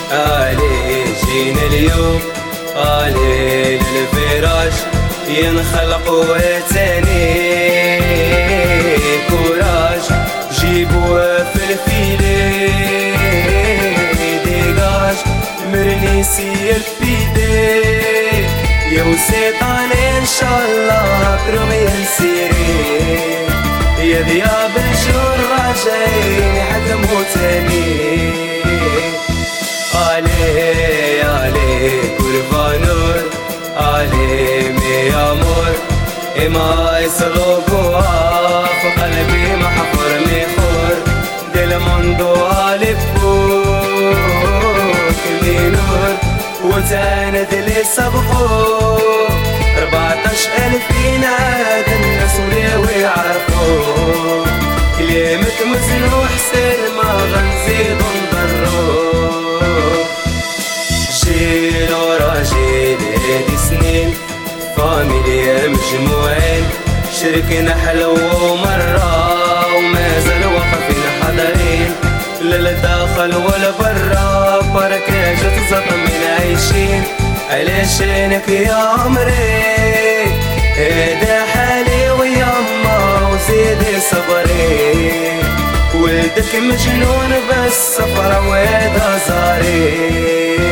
جينا اليوم للفراش ينخلقوا تاني كوراج، جيبوا في الفيلي ديجاج مرني سير بيدي يا وسيطان ان شاء الله برمي نسيري يا ذياب الجور راجعين يحكموا تاني. كورفانور مي امور ما يسلقوا في قلبي محفور ميخور دل موندو فوق مينور وتاند اللي سبقوا 14,000 ينادى الناس ويعرفوا كلمة مزنوح سلمى غنزيد نضروا جيل ورا جيل هادي سنين فاميليا مجموعين شركنا حلو مرة ومازال واقفين حاضرين للداخل والبرا بركة جت من عايشين علشانك يا عمري هدا حالي ويما وزيدي صبري ولدك مجنون بس صفرا وهذا زاري.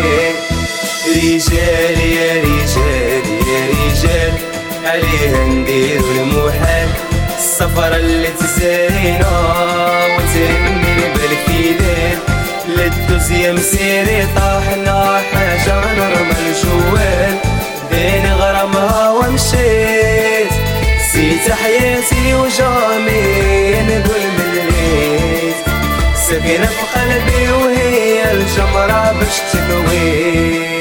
رجال يا رجال يا رجال عليه نديرو المحال السفرة اللي تسالينا وتهمني بالكيدان للدوز يا مسيري طاحنا حاجة نورمال جوال دين غرامها ومشيت سيت حياتي وجامي نقول مليت ساكنة في قلبي وهي الجمرة باش تكوي.